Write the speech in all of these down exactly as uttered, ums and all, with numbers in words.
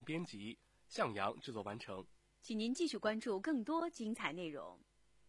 编辑，向阳制作完成。 请您继续关注更多精彩内容。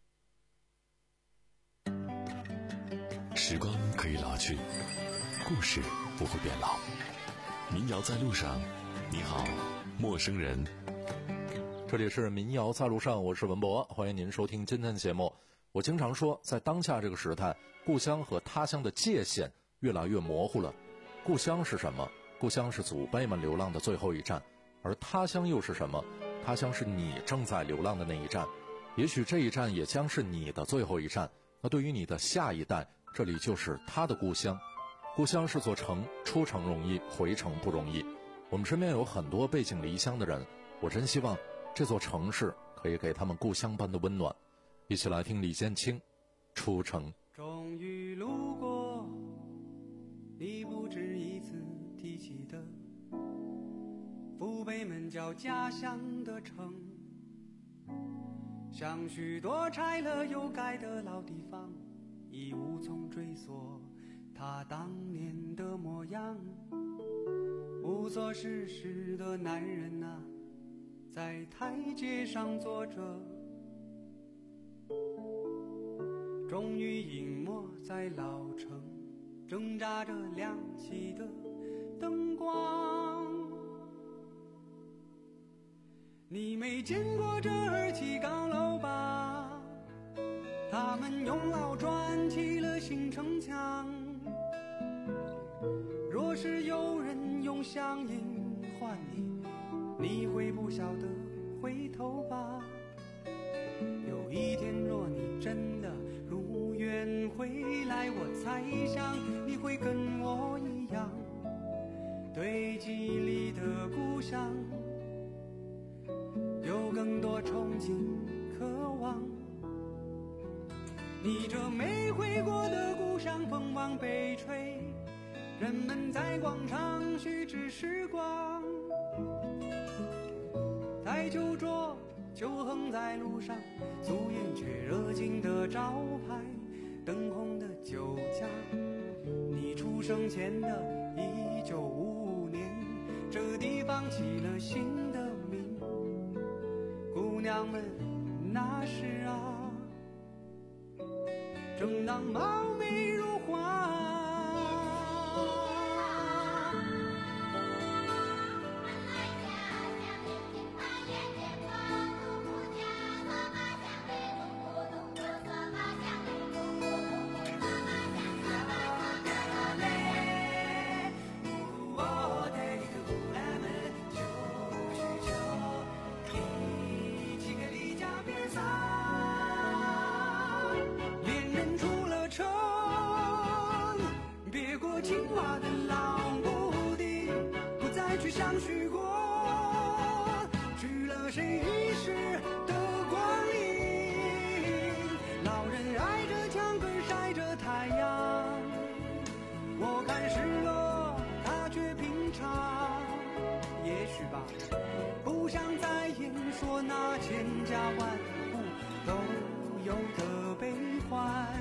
时光可以老去，故事不会变老。民谣在路上，你好，陌生人。 这里是民谣在路上，我是文博，欢迎您收听今天的节目。我经常说，在当下这个时代，故乡和他乡的界限越来越模糊了。故乡是什么？故乡是祖辈们流浪的最后一站，而他乡又是什么？他乡是你正在流浪的那一站，也许这一站也将是你的最后一站。那对于你的下一代，这里就是他的故乡。故乡是座城，出城容易，回城不容易。我们身边有很多背井离乡的人，我真希望这座城市可以给他们故乡般的温暖。一起来听李建清《出城》。 终于路过你不止一次提起的父辈们叫家乡的城，像许多拆了又盖的老地方，已无从追溯他当年的模样。无所事事的男人啊，在台阶上坐着，终于隐没在老城挣扎着亮起的灯光。你没见过这二期高楼吧？他们用老砖砌了新城墙。若是有人用乡音唤你，你会不晓得回头吧？有一天若你真的如愿回来，我猜想你会跟我一样，对记忆里的故乡有更多憧憬渴望。你这没回过的故乡，风往北吹，人们在广场虚掷时光。台酒桌就横在路上，素颜却热情的招牌，灯红的酒家。你出生前的一九五五年，这地方起了新的名。姑娘们那时啊，正当貌美如花。相许过，去了谁遗失的光阴。老人挨着墙根晒着太阳，我看失落，他却平常。也许吧，不想再言说那千家万户都有的悲欢。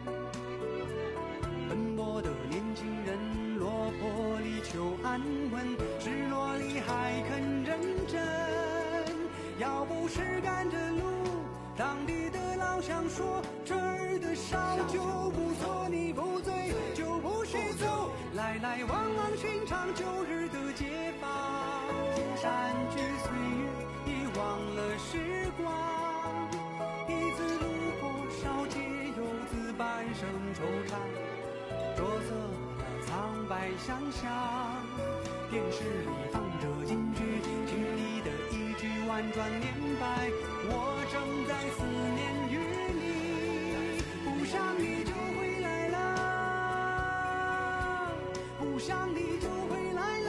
奔波的年轻人，落魄里求安稳，失落里还肯认真。要不是赶着路，当地的老乡说这儿的烧酒不错，你不醉就不许走。来来往往寻常旧日的街坊，山居岁月已忘了时光。一次路过烧街，游子半生惆怅，着色了苍白想象。电视里放着京剧，剧里的一句婉转念白，我正在思念于你。不想你就回来了，不想你就回来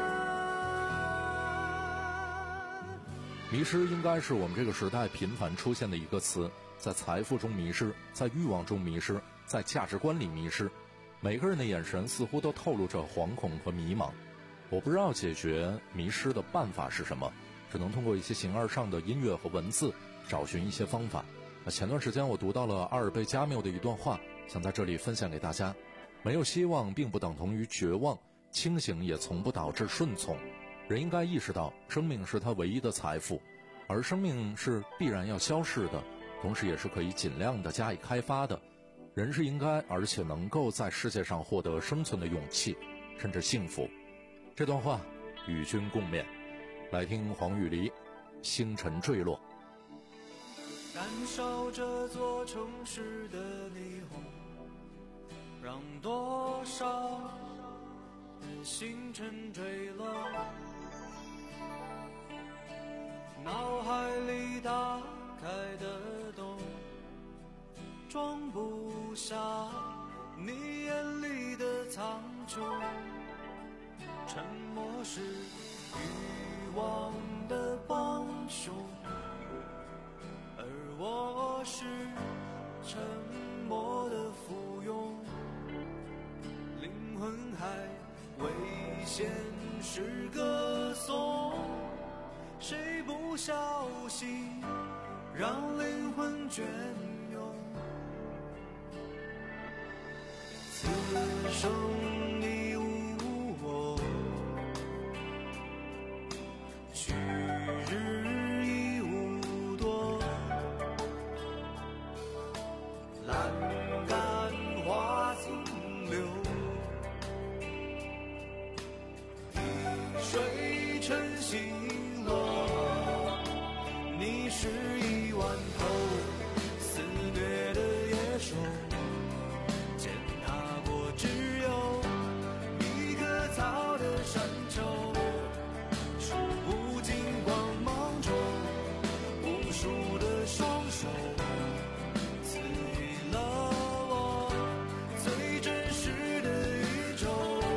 了。 迷失应该是我们这个时代频繁出现的一个词，在财富中迷失，在欲望中迷失，在价值观里迷失。每个人的眼神似乎都透露着惶恐和迷茫。我不知道解决迷失的办法是什么，只能通过一些形而上的音乐和文字找寻一些方法。前段时间我读到了阿尔贝加缪的一段话，想在这里分享给大家。没有希望并不等同于绝望，清醒也从不导致顺从。 人应该意识到，生命是他唯一的财富，而生命是必然要消逝的，同时也是可以尽量的加以开发的。人是应该而且能够在世界上获得生存的勇气，甚至幸福。这段话与君共勉。来听黄雨梨《星辰坠落》。 燃烧这座城市的霓虹，让多少的星辰坠落，脑海里打开的洞，装不下你眼里的苍穹。沉默是欲望的帮凶，而我是沉默的附庸。灵魂还为现实歌颂，谁不小心让灵魂隽永？此生已无我，去日已无多。栏杆花尽流，滴水成星落。你是一万头肆虐的野兽，践踏过只有一棵草的山丘，数不尽光芒中无数的双手，赐予了我最真实的宇宙。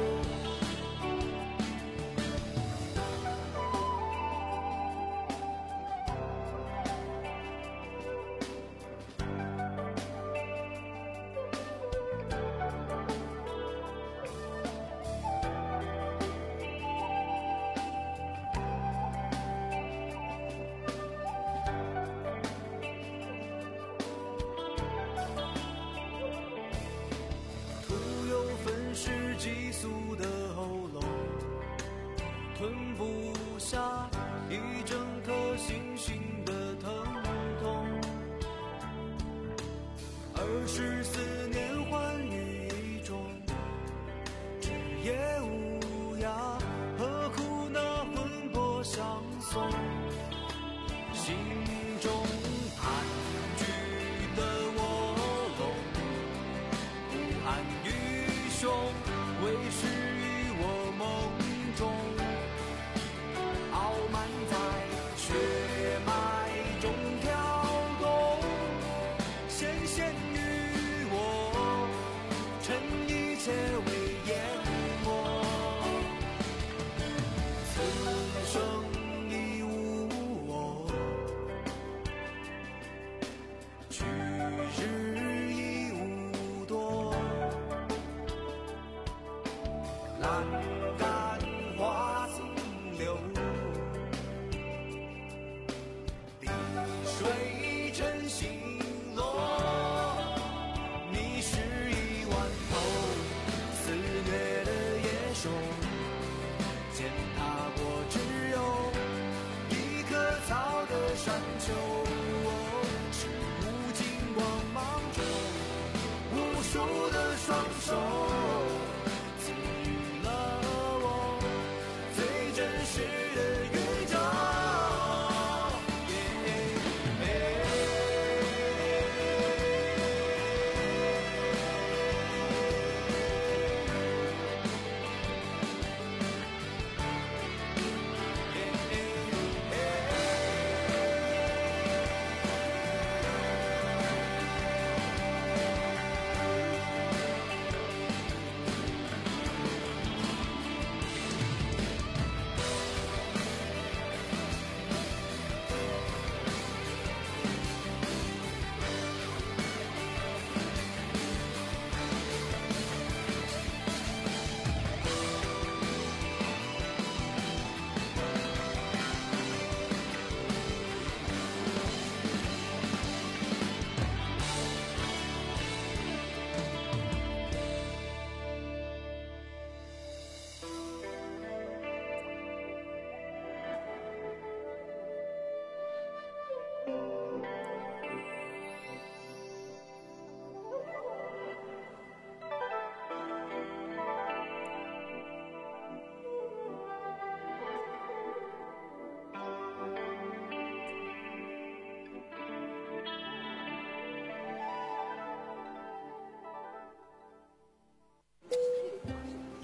徒有粉饰激素的喉咙，吞不下一整颗星星的疼痛。二十四年欢愉一种，枝叶无涯，何苦那魂魄相送？心中盘踞的卧龙，不安于胸，为始于我梦中。傲慢在血脉中跳动，显现于我，趁一切为淹没。此生已无我，去日已无多。栏杆花尽流，滴水成星落。你是一万头肆虐的野兽，践踏过只有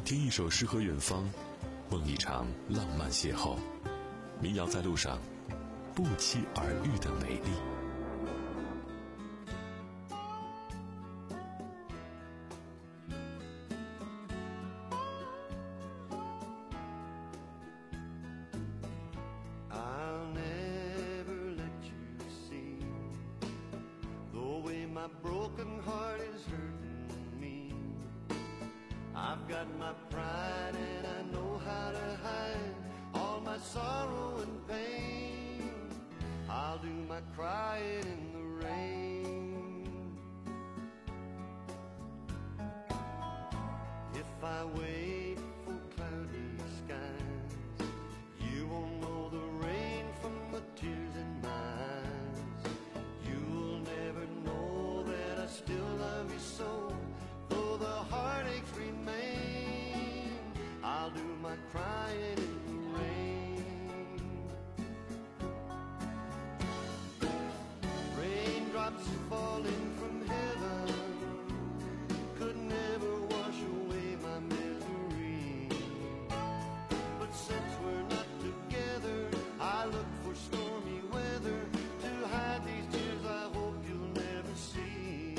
听一首诗和远方，梦一场浪漫邂逅。民谣在路上，不期而遇的美丽。 I've got my pride and I know how to hide all my sorrow and pain. I'll do my crying in the rain. If I wait for cloudy skies, you won't know the rain from the tears in my eyes. You'll never know that I still love you so, though the heartaches remain. I'll do my crying in the rain. Raindrops falling from heaven could never wash away my misery. But since we're not together, I look for stormy weather to hide these tears I hope you'll never see.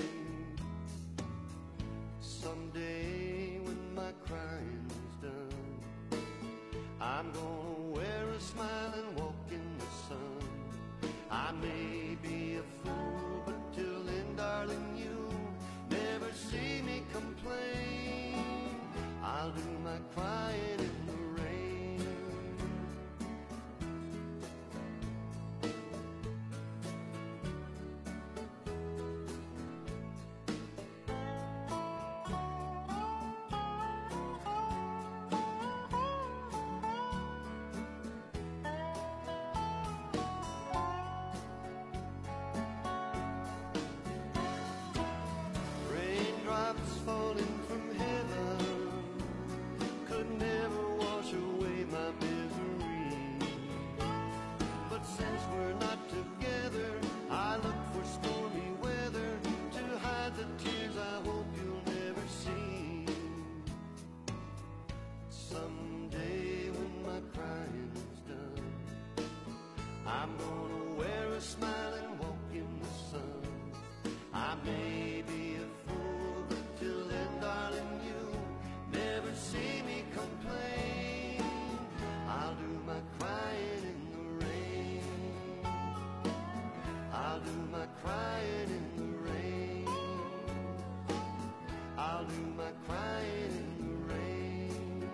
Someday when my crying's done, I'm gonna wear a smile and walk in the sun. I may be a fool, but till then, darling, you'll never see me complain. I'll do my crying in the rain. Raindrops falling from heaven could never wash away my misery. But since we're not together, I look for stormy weather to hide the tears I hope you'll never see. Someday when my crying's done, I'm gonna wear a smile and walk in the sun. I may be a fool, but till then, darling, you'll never see me complain. I'll do my crying in the rain. I'll do my crying in the rain. I'll do my crying in the rain.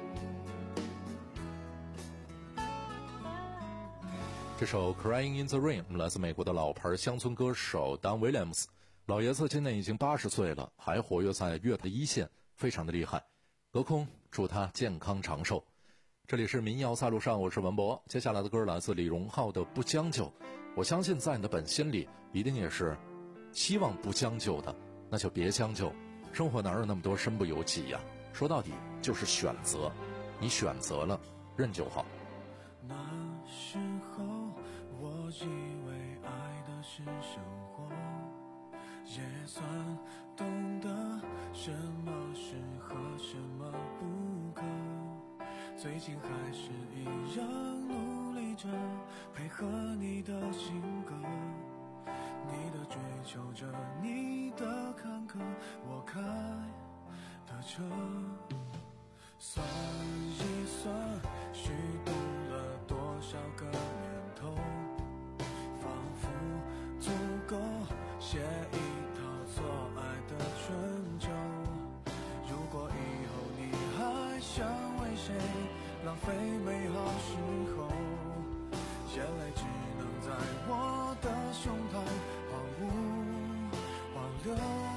这首 Crying in the Rain 来自美国的老牌乡村歌手 Don Williams。老爷子今年已经八十岁了，还活跃在乐坛一线，非常的厉害。隔空祝他健康长寿。这里是民谣在路上，我是文博。接下来的歌来自李荣浩的《不将就》。我相信在你的本心里，一定也是希望不将就的，那就别将就。生活哪有那么多身不由己呀？说到底就是选择，你选择了，认就好。 那时候我以为爱的是生活，也算懂得什么适合什么不可，最近还是一样努力着配合你的性格，你的追求着，你的坎坷，我开的车，算一算虚度了多少个年头，仿佛足够写一套错爱的春秋。如果以后你还想为谁浪费美好时候，眼泪只能在我的胸膛荒芜挽留。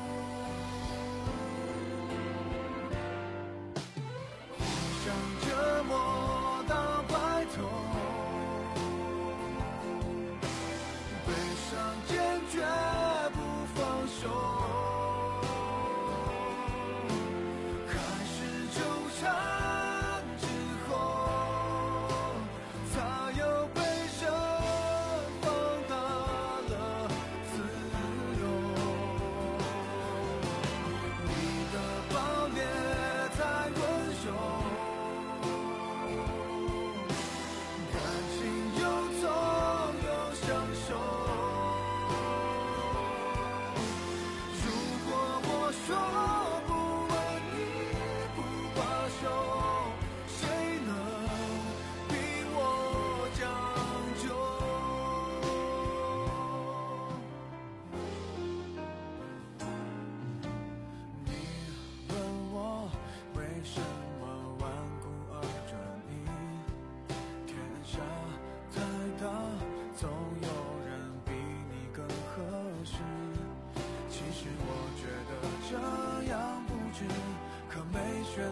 互相折磨到白头，悲伤坚决不放手，开始纠缠之后，才有悲伤放大了自由。你的暴烈在轮休，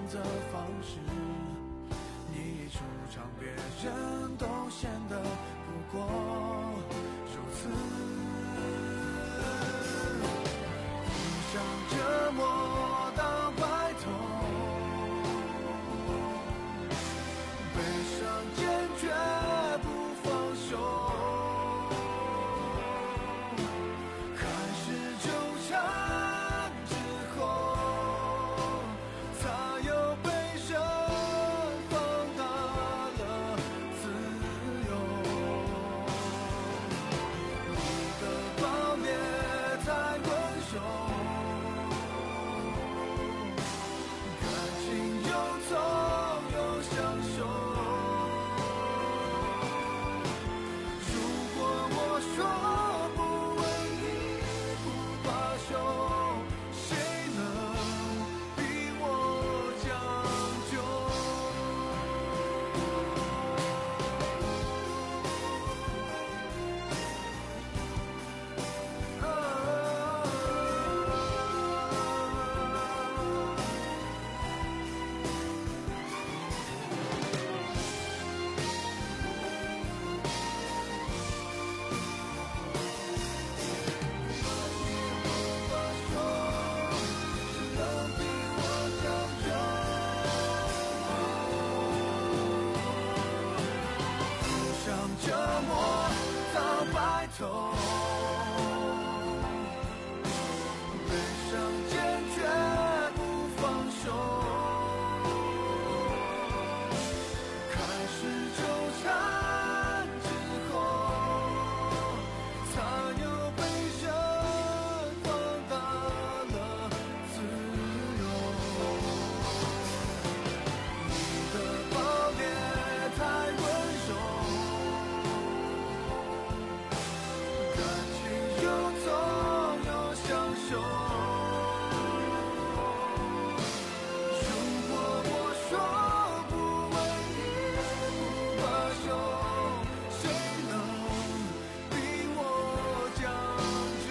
择方式，你一出场，别人都显得不过如此。互相折磨到白头，悲伤坚决不放手，开始纠缠之后，才有被人放大了自由。你的暴烈太温柔，感情又痛又享受。如果我说不为你不罢休，谁能比我将就？折磨到白头，悲伤坚决不放手，开始纠缠之后，才有被人放大了自由。你的暴烈太温柔，又痛又享受。如果我说不为你不罢休，谁能比我将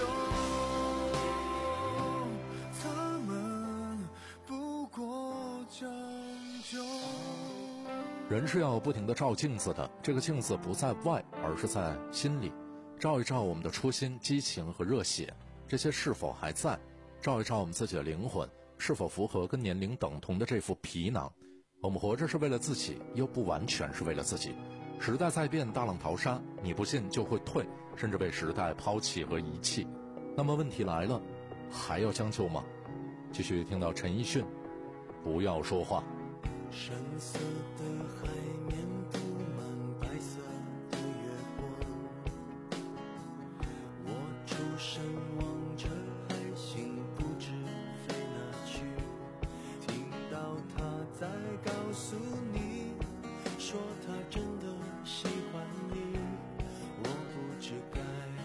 就？他们不过将就。 人是要不停地照镜子的，这个镜子不在外，而是在心里。照一照我们的初心、激情和热血，这些是否还在？照一照我们自己的灵魂，是否符合跟年龄等同的这副皮囊？我们活着是为了自己，又不完全是为了自己。时代在变，大浪淘沙，你不信就会退，甚至被时代抛弃和遗弃。那么问题来了，还要将就吗？继续听到陈奕迅，不要说话。 深色的海面布满白色的月光，我出神望着海星不知飞哪去，听到他在告诉你说他真的喜欢你，我不知该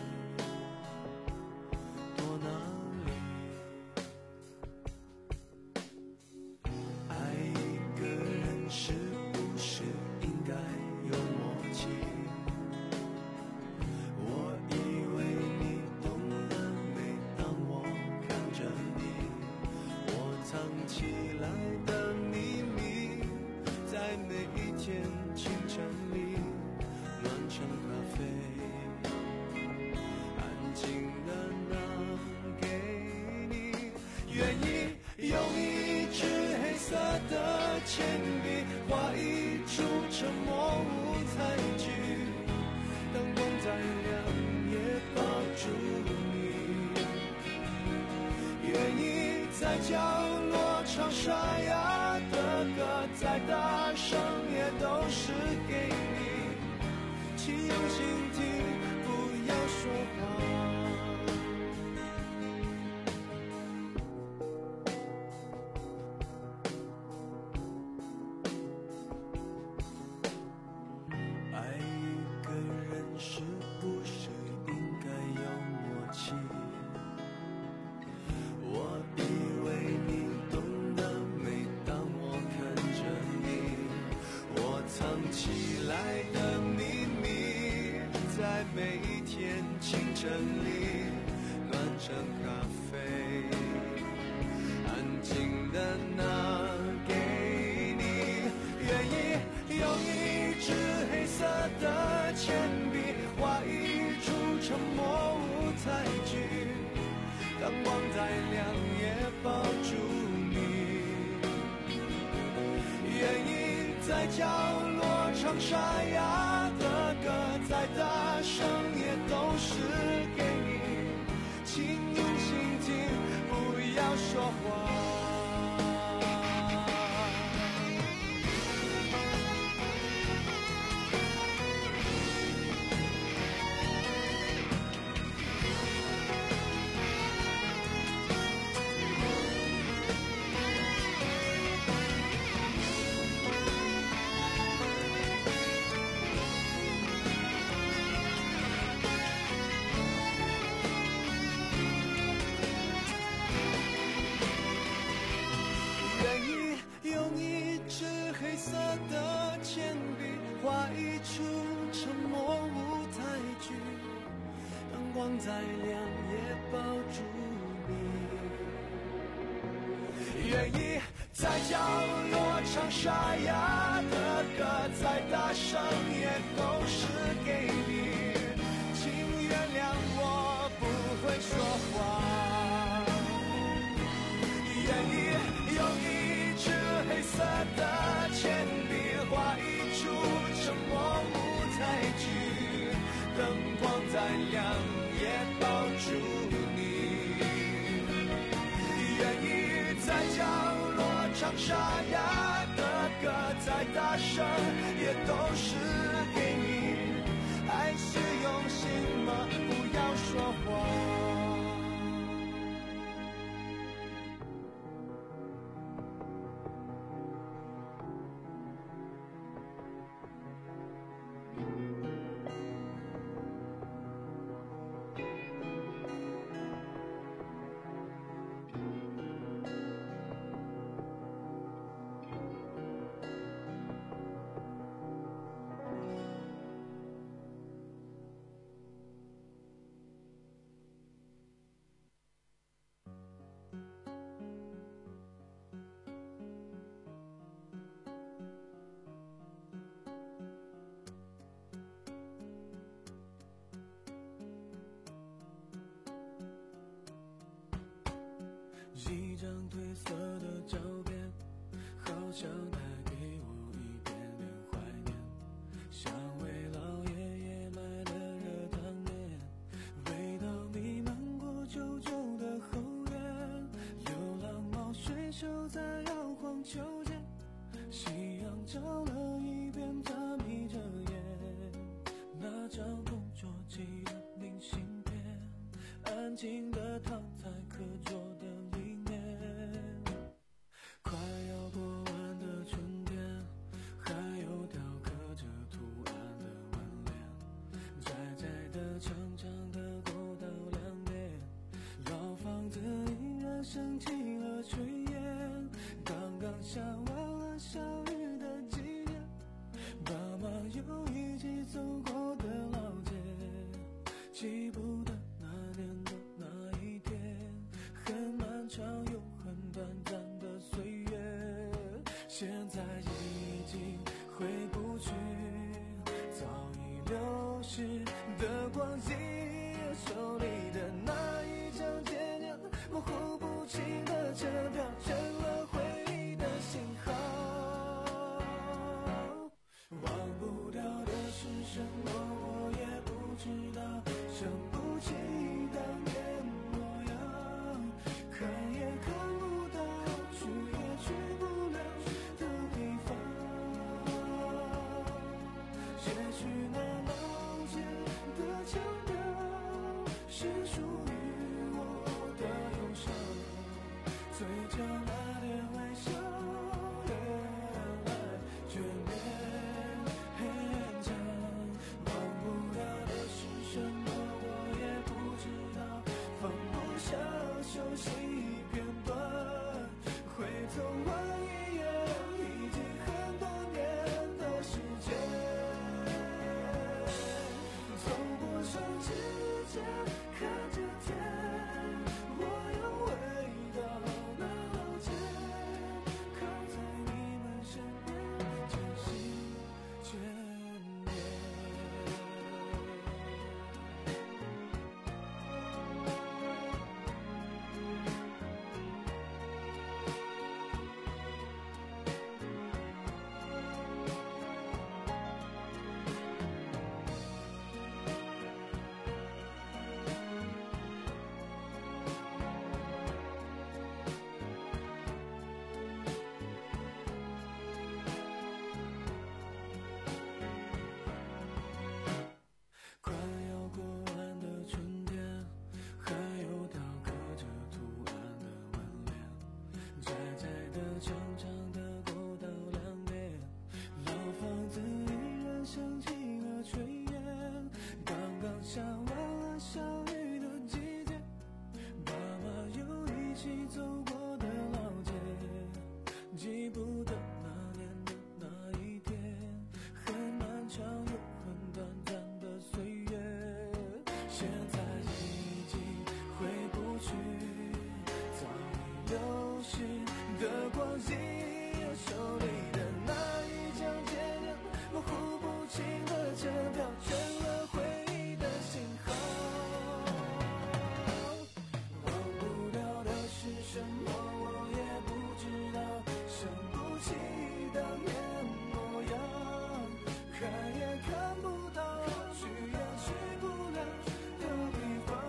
躲哪里。爱一个人是不是应该有默契？我以为你懂了，每当我看着你，我藏起来的秘密，在每一天清晨里暖成咖啡，安静的拿给你，愿意用一支黑色的铅笔画一出沉默舞台剧，灯光再亮也抱住你，愿意在角落唱沙哑的歌，再大声也都是给你，请用心听，不要说话。爱一个人是不是应该有默契？我以为你懂得，每当我看着你，我藏起来的秘密，在每一天清晨里暖成咖啡，安静的拿给铅笔，画一出沉默舞台剧。当光再亮也抱住你，愿意在角落唱沙哑的歌，再大声也都是给你，请用心听，不要说话。光再亮也抱住你，愿意在角落唱沙哑的歌，再大声也都是给你，请原谅我不会说话，愿意用一支黑色的铅笔画一出沉默舞台剧，灯光再亮也抱住你，愿意在角落唱沙哑的歌，再大声也都是给你，爱是用心吗？不要说谎。 一张褪色的照片，好像带给我一点点怀念，像为老爷爷买的热汤面，味道弥漫过旧旧的后院，流浪猫睡熟在摇晃秋千，夕阳照了一遍，它眯着眼，那张同桌寄的明信片，安静地躺在课桌的里面，快要过完的春天，还有雕刻着图案的门帘，窄窄的长长的过道两边，老房子依然升起了炊烟，刚刚下完了小雨的季节，爸妈又一起走过的老街，记不得那年的那一天，很漫长又很短暂的岁月，现在已经回不去，早已流逝的光阴，手里的那一张渐渐模糊不清的车票，成了回忆的信号，忘不掉的是什么我也不知道，想不起当年模样，看也看不到，去也去不了的地方，也许那老街的腔调是属于我的忧伤，嘴角光阴，手里的那一张截面，模糊不清的车票，全了回忆的信号。忘不掉的是什么，我也不知道，想不起当年模样，看也看不到，去也去不了的地方。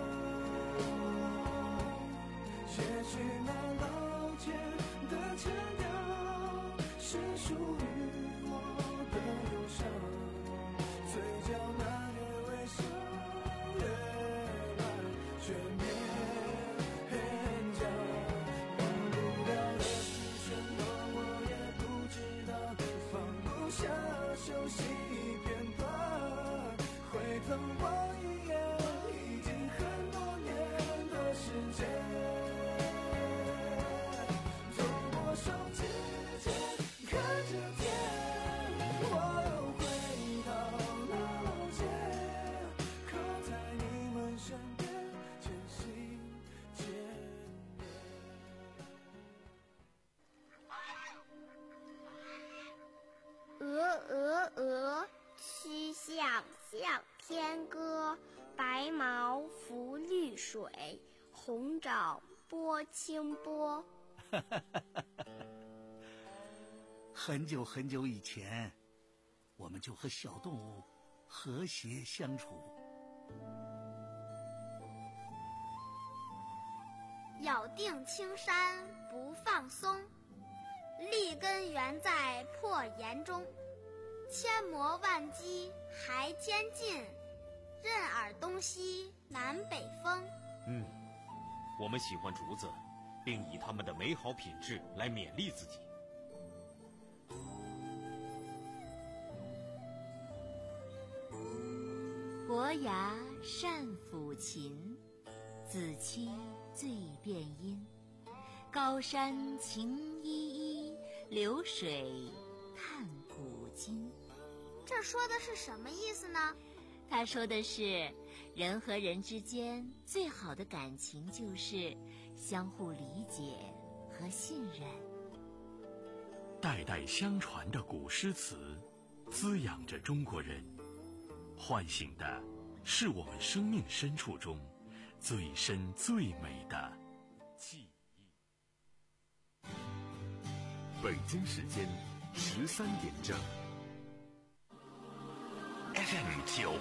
也许那老街的腔调是属于我的忧伤，嘴角那点微笑越来越勉强。忘不掉的是什么，我也不知道，放不下熟悉片段，回头望一眼，已经很多年的时间。手指尖看着天，我又回到那老街，靠在你们身边，渐行渐远。 鹅鹅鹅，曲项向天歌，白毛浮绿水，红爪拨清波。 很久很久以前，我们就和小动物和谐相处。 咬定青山不放松，立根原在破岩中。千磨万击还坚劲，任尔东西南北风。 嗯，我们喜欢竹子，并以它们的美好品质来勉励自己。 伯牙善抚琴，子期醉辨音。高山晴依依，流水叹古今。 这说的是什么意思呢？ 他说的是，人和人之间最好的感情就是相互理解和信任。 代代相传的古诗词，滋养着中国人，唤醒的是我们生命深处中最深最美的记忆。北京时间十三点整。F M 九